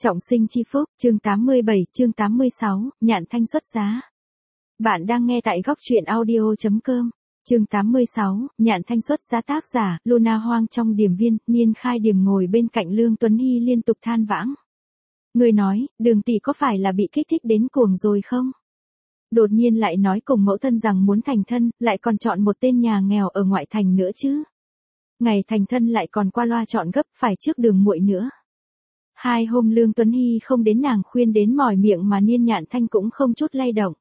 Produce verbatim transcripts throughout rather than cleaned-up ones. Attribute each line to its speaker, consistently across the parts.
Speaker 1: Trọng sinh chi phúc, chương tám mươi bảy, chương tám mươi sáu, Nhạn Thanh xuất giá. Bạn đang nghe tại góc truyện audio chấm com. Chương tám mươi sáu, Nhạn Thanh xuất giá, tác giả, Luna Hoang. Trong điềm viên, Niên Khai Điềm ngồi bên cạnh Lương Tuấn Hy liên tục than vãng. Người nói, Đường tỷ có phải là bị kích thích đến cuồng rồi không? Đột nhiên lại nói cùng mẫu thân rằng muốn thành thân, lại còn chọn một tên nhà nghèo ở ngoại thành nữa chứ. Ngày thành thân lại còn qua loa chọn gấp, phải trước đường muội nữa. Hai hôm Lương Tuấn Hy không đến nàng khuyên đến mỏi miệng mà Niên Nhạn Thanh cũng không chút lay động.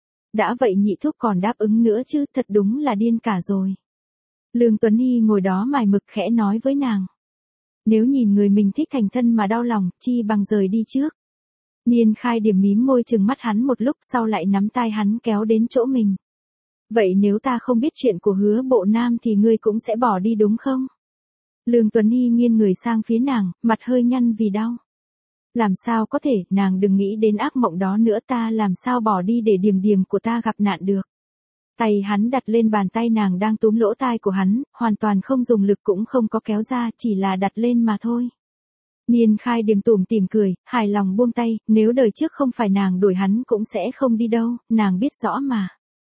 Speaker 1: Đã vậy nhị thúc còn đáp ứng nữa chứ, thật đúng là điên cả rồi. Lương Tuấn Hy ngồi đó mải mực khẽ nói với nàng. Nếu nhìn người mình thích thành thân mà đau lòng, chi bằng rời đi trước. Niên Khai Điềm mím môi chừng mắt hắn một lúc, sau lại nắm tay hắn kéo đến chỗ mình. Vậy nếu ta không biết chuyện của Hứa Bộ Nam thì ngươi cũng sẽ bỏ đi đúng không? Lương Tuấn Hy nghiêng người sang phía nàng, mặt hơi nhăn vì đau. Làm sao có thể, nàng đừng nghĩ đến ác mộng đó nữa, ta làm sao bỏ đi để Điềm Điềm của ta gặp nạn được. Tay hắn đặt lên bàn tay nàng đang túm lỗ tai của hắn, hoàn toàn không dùng lực cũng không có kéo ra, chỉ là đặt lên mà thôi. Niên Khai Điềm tủm tỉm cười, hài lòng buông tay, nếu đời trước không phải nàng đuổi hắn cũng sẽ không đi đâu, nàng biết rõ mà.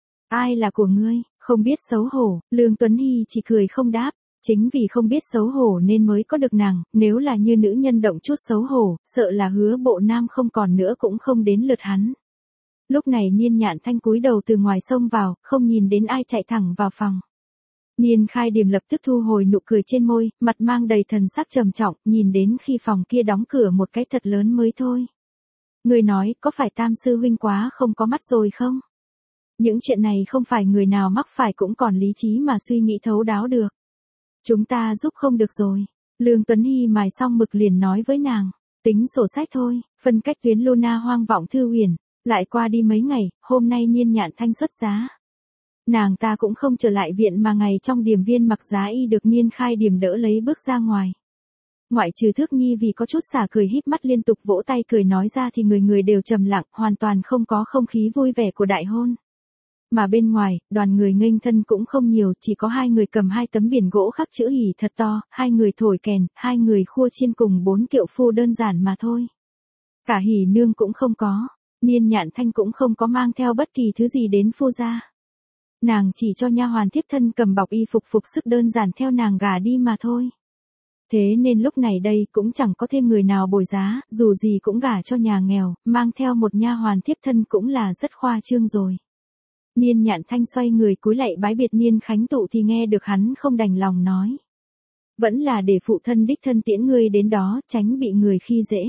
Speaker 1: Ai là của ngươi, không biết xấu hổ, Lương Tuấn Hy chỉ cười không đáp. Chính vì không biết xấu hổ nên mới có được nàng, nếu là như nữ nhân động chút xấu hổ, sợ là Hứa Bộ Nam không còn nữa cũng không đến lượt hắn. Lúc này Niên Nhạn Thanh cúi đầu từ ngoài xông vào, không nhìn đến ai chạy thẳng vào phòng. Niên Khai Điềm lập tức thu hồi nụ cười trên môi, mặt mang đầy thần sắc trầm trọng, nhìn đến khi phòng kia đóng cửa một cái thật lớn mới thôi. Người nói, có phải Tam sư huynh quá không có mắt rồi không? Những chuyện này không phải người nào mắc phải cũng còn lý trí mà suy nghĩ thấu đáo được. Chúng ta giúp không được rồi. Lương Tuấn Hy mài xong mực liền nói với nàng. Tính sổ sách thôi, phân cách tuyến Luna Hoang vọng thư huyền. Lại qua đi mấy ngày, hôm nay Niên Nhạn Thanh xuất giá. Nàng ta cũng không trở lại viện mà ngày trong điềm viên mặc giá y được Niên Khai Điềm đỡ lấy bước ra ngoài. Ngoại trừ Thước Nhi vì có chút xả cười híp mắt liên tục vỗ tay cười nói ra thì người người đều trầm lặng, hoàn toàn không có không khí vui vẻ của đại hôn. Mà bên ngoài, đoàn người nghênh thân cũng không nhiều, chỉ có hai người cầm hai tấm biển gỗ khắc chữ hỉ thật to, hai người thổi kèn, hai người khua chiên cùng bốn kiệu phu đơn giản mà thôi. Cả hỉ nương cũng không có, Niên Nhạn Thanh cũng không có mang theo bất kỳ thứ gì đến phu gia. Nàng chỉ cho nha hoàn thiếp thân cầm bọc y phục phục sức đơn giản theo nàng gả đi mà thôi. Thế nên lúc này đây cũng chẳng có thêm người nào bồi giá, dù gì cũng gả cho nhà nghèo, mang theo một nha hoàn thiếp thân cũng là rất khoa trương rồi. Niên Nhạn Thanh xoay người cúi lạy bái biệt Niên Khánh Tụ thì nghe được hắn không đành lòng nói. Vẫn là để phụ thân đích thân tiễn ngươi đến đó, tránh bị người khi dễ.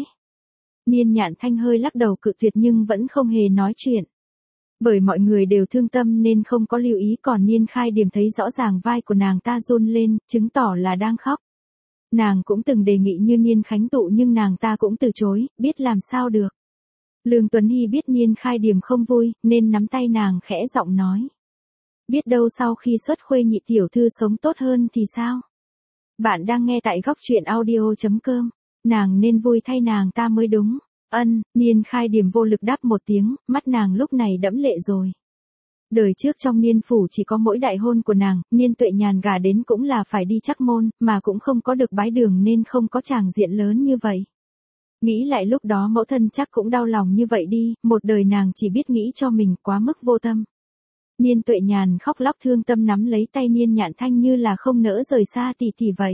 Speaker 1: Niên Nhạn Thanh hơi lắc đầu cự tuyệt nhưng vẫn không hề nói chuyện. Bởi mọi người đều thương tâm nên không có lưu ý, còn Niên Khai Điềm thấy rõ ràng vai của nàng ta run lên, chứng tỏ là đang khóc. Nàng cũng từng đề nghị như Niên Khánh Tụ nhưng nàng ta cũng từ chối, biết làm sao được. Lương Tuấn Hy biết Niên Khai Điềm không vui, nên nắm tay nàng khẽ giọng nói. Biết đâu sau khi xuất khuê nhị tiểu thư sống tốt hơn thì sao? Bạn đang nghe tại góc truyện audio chấm com. Nàng nên vui thay nàng ta mới đúng. Ân, Niên Khai Điềm vô lực đáp một tiếng, mắt nàng lúc này đẫm lệ rồi. Đời trước trong Niên phủ chỉ có mỗi đại hôn của nàng, Niên Tuệ Nhàn gả đến cũng là phải đi chắc môn, mà cũng không có được bái đường nên không có tràng diện lớn như vậy. Nghĩ lại lúc đó mẫu thân chắc cũng đau lòng như vậy đi, một đời nàng chỉ biết nghĩ cho mình quá mức vô tâm. Niên Tuệ Nhàn khóc lóc thương tâm nắm lấy tay Niên Nhạn Thanh như là không nỡ rời xa tỷ tỷ vậy.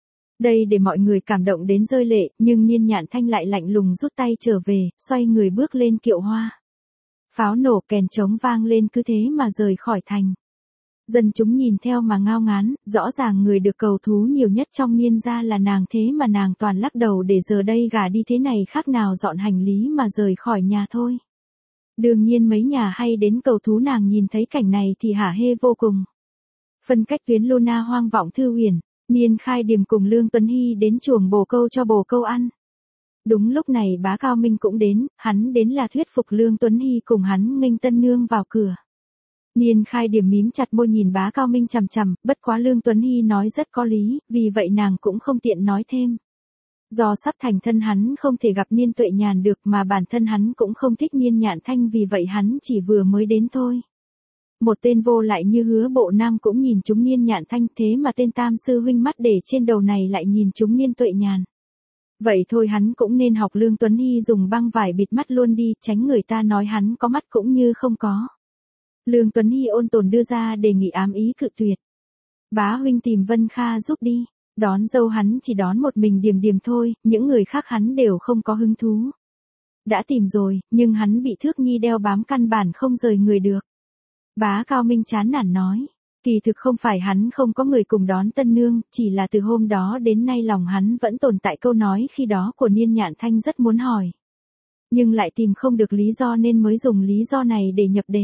Speaker 1: Đây để mọi người cảm động đến rơi lệ, nhưng Niên Nhạn Thanh lại lạnh lùng rút tay trở về, xoay người bước lên kiệu hoa. Pháo nổ kèn trống vang lên cứ thế mà rời khỏi thành. Dân chúng nhìn theo mà ngao ngán, rõ ràng người được cầu thú nhiều nhất trong Niên gia là nàng thế mà nàng toàn lắc đầu để giờ đây gả đi thế này khác nào dọn hành lý mà rời khỏi nhà thôi. Đương nhiên mấy nhà hay đến cầu thú nàng nhìn thấy cảnh này thì hả hê vô cùng. Phân cách tuyến Luna Hoang vọng thư huyền, Niên Khai Điềm cùng Lương Tuấn Hy đến chuồng bồ câu cho bồ câu ăn. Đúng lúc này bá Cao Minh cũng đến, hắn đến là thuyết phục Lương Tuấn Hy cùng hắn nghênh tân nương vào cửa. Niên Khai Điềm mím chặt môi nhìn bá Cao Minh chằm chằm, bất quá Lương Tuấn Hy nói rất có lý, vì vậy nàng cũng không tiện nói thêm. Do sắp thành thân hắn không thể gặp Niên Tuệ Nhàn được mà bản thân hắn cũng không thích Niên Nhạn Thanh vì vậy hắn chỉ vừa mới đến thôi. Một tên vô lại như Hứa Bộ Nam cũng nhìn chúng Niên Nhạn Thanh thế mà tên Tam sư huynh mắt để trên đầu này lại nhìn chúng Niên Tuệ Nhàn. Vậy thôi hắn cũng nên học Lương Tuấn Hy dùng băng vải bịt mắt luôn đi, tránh người ta nói hắn có mắt cũng như không có. Lương Tuấn Hy ôn tồn đưa ra đề nghị ám ý cự tuyệt. Bá huynh tìm Vân Kha giúp đi, đón dâu hắn chỉ đón một mình Điềm Điềm thôi, những người khác hắn đều không có hứng thú. Đã tìm rồi, nhưng hắn bị Thước Nhi đeo bám căn bản không rời người được. Bá Cao Minh chán nản nói, kỳ thực không phải hắn không có người cùng đón tân nương, chỉ là từ hôm đó đến nay lòng hắn vẫn tồn tại câu nói khi đó của Niên Nhạn Thanh rất muốn hỏi. Nhưng lại tìm không được lý do nên mới dùng lý do này để nhập đề.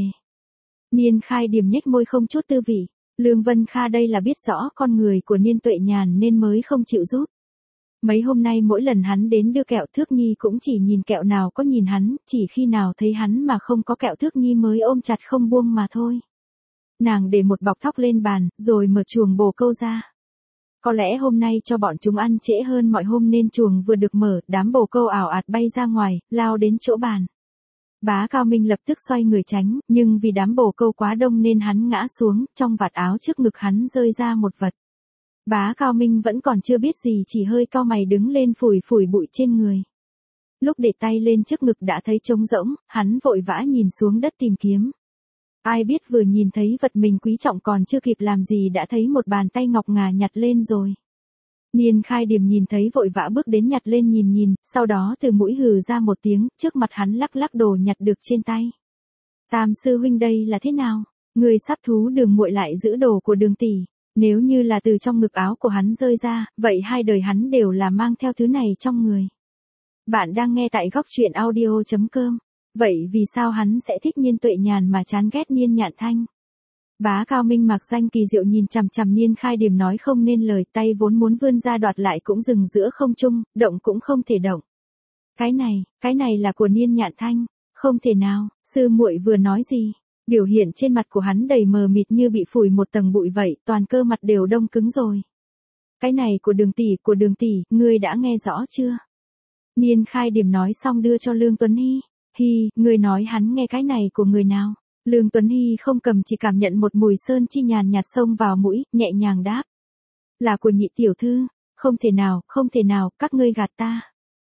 Speaker 1: Niên Khai Điềm nhếch môi không chút tư vị, Lương Vân Kha đây là biết rõ con người của Niên Tuệ Nhàn nên mới không chịu giúp. Mấy hôm nay mỗi lần hắn đến đưa kẹo Thước Nhi cũng chỉ nhìn kẹo nào có nhìn hắn, chỉ khi nào thấy hắn mà không có kẹo Thước Nhi mới ôm chặt không buông mà thôi. Nàng để một bọc thóc lên bàn, rồi mở chuồng bồ câu ra. Có lẽ hôm nay cho bọn chúng ăn trễ hơn mọi hôm nên chuồng vừa được mở, đám bồ câu ảo ạt bay ra ngoài, lao đến chỗ bàn. Bá Cao Minh lập tức xoay người tránh, nhưng vì đám bồ câu quá đông nên hắn ngã xuống, trong vạt áo trước ngực hắn rơi ra một vật. Bá Cao Minh vẫn còn chưa biết gì, chỉ hơi cau mày đứng lên phủi phủi bụi trên người. Lúc để tay lên trước ngực đã thấy trống rỗng, hắn vội vã nhìn xuống đất tìm kiếm. Ai biết vừa nhìn thấy vật mình quý trọng còn chưa kịp làm gì đã thấy một bàn tay ngọc ngà nhặt lên rồi. Niên Khai Điềm nhìn thấy vội vã bước đến nhặt lên nhìn nhìn, sau đó từ mũi hừ ra một tiếng, trước mặt hắn lắc lắc đồ nhặt được trên tay. Tam sư huynh đây là thế nào? Người sắp thú Đường muội lại giữ đồ của Đường tỷ. Nếu như là từ trong ngực áo của hắn rơi ra, vậy hai đời hắn đều là mang theo thứ này trong người. Bạn đang nghe tại góc truyện audio chấm com. Vậy vì sao hắn sẽ thích Niên Tuệ Nhàn mà chán ghét Niên Nhạn Thanh? Bá Cao Minh mặc danh kỳ diệu nhìn chằm chằm Niên Khai Điềm nói không nên lời, tay vốn muốn vươn ra đoạt lại cũng dừng giữa không trung, động cũng không thể động. Cái này, cái này là của Niên Nhạn Thanh, không thể nào, sư muội vừa nói gì? Biểu hiện trên mặt của hắn đầy mờ mịt như bị phủi một tầng bụi vậy, toàn cơ mặt đều đông cứng rồi. Cái này của Đường tỷ, của Đường tỷ, ngươi đã nghe rõ chưa? Niên Khai Điềm nói xong đưa cho Lương Tuấn Hy. Hi, ngươi nói hắn nghe cái này của người nào? Lương Tuấn Hy không cầm chỉ cảm nhận một mùi sơn chi nhàn nhạt xông vào mũi, nhẹ nhàng đáp. Là của Nhị tiểu thư, không thể nào, không thể nào, các ngươi gạt ta.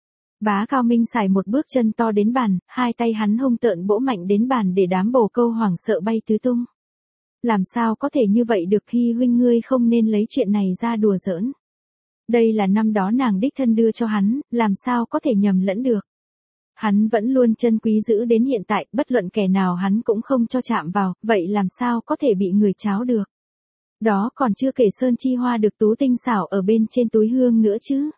Speaker 1: Bá Cao Minh xài một bước chân to đến bàn, hai tay hắn hung tợn vỗ mạnh đến bàn để đám bồ câu hoảng sợ bay tứ tung. Làm sao có thể như vậy được, Hy huynh ngươi không nên lấy chuyện này ra đùa giỡn. Đây là năm đó nàng đích thân đưa cho hắn, làm sao có thể nhầm lẫn được. Hắn vẫn luôn trân quý giữ đến hiện tại, bất luận kẻ nào hắn cũng không cho chạm vào, vậy làm sao có thể bị người cháo được. Đó còn chưa kể sơn chi hoa được tú tinh xảo ở bên trên túi hương nữa chứ.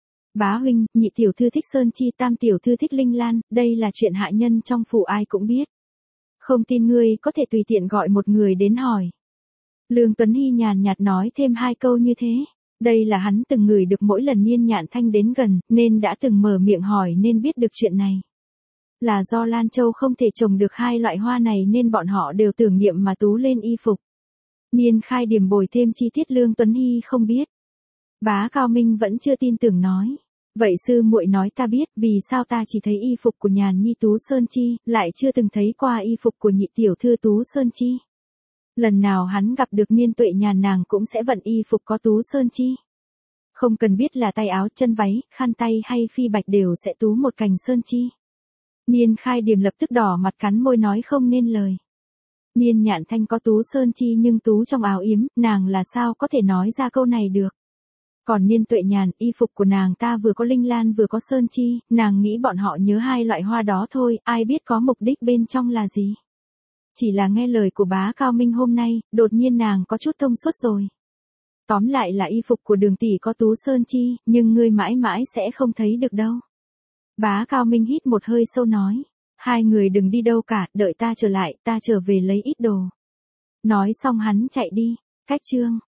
Speaker 1: Bá huynh, Nhị tiểu thư thích sơn chi, tam tiểu thư thích linh lan, đây là chuyện hạ nhân trong phủ ai cũng biết. Không tin ngươi có thể tùy tiện gọi một người đến hỏi. Lương Tuấn Hy nhàn nhạt nói thêm hai câu như thế. Đây là hắn từng ngửi được mỗi lần Niên Nhạn Thanh đến gần, nên đã từng mở miệng hỏi nên biết được chuyện này. Là do Lan Châu không thể trồng được hai loại hoa này nên bọn họ đều tưởng niệm mà tú lên y phục. Niên Khai Điềm bồi thêm chi tiết Lương Tuấn Hy không biết. Bá Cao Minh vẫn chưa tin tưởng nói. Vậy sư muội nói ta biết vì sao ta chỉ thấy y phục của Nhàn Nhi Tú Sơn Chi, lại chưa từng thấy qua y phục của Nhị tiểu thư Tú Sơn Chi. Lần nào hắn gặp được Niên Tuệ Nhàn nàng cũng sẽ vận y phục có Tú Sơn Chi. Không cần biết là tay áo, chân váy, khăn tay hay phi bạch đều sẽ tú một cành Sơn Chi. Niên Khai Điềm lập tức đỏ mặt cắn môi nói không nên lời. Niên Nhạn Thanh có Tú Sơn Chi nhưng tú trong áo yếm, nàng là sao có thể nói ra câu này được. Còn Niên Tuệ Nhàn, y phục của nàng ta vừa có linh lan vừa có Sơn Chi, nàng nghĩ bọn họ nhớ hai loại hoa đó thôi, ai biết có mục đích bên trong là gì. Chỉ là nghe lời của Bá Cao Minh hôm nay, đột nhiên nàng có chút thông suốt rồi. Tóm lại là y phục của Đường tỷ có Tú Sơn Chi, nhưng ngươi mãi mãi sẽ không thấy được đâu. Bá Cao Minh hít một hơi sâu nói. Hai người đừng đi đâu cả, đợi ta trở lại, ta trở về lấy ít đồ. Nói xong hắn chạy đi. Cách chương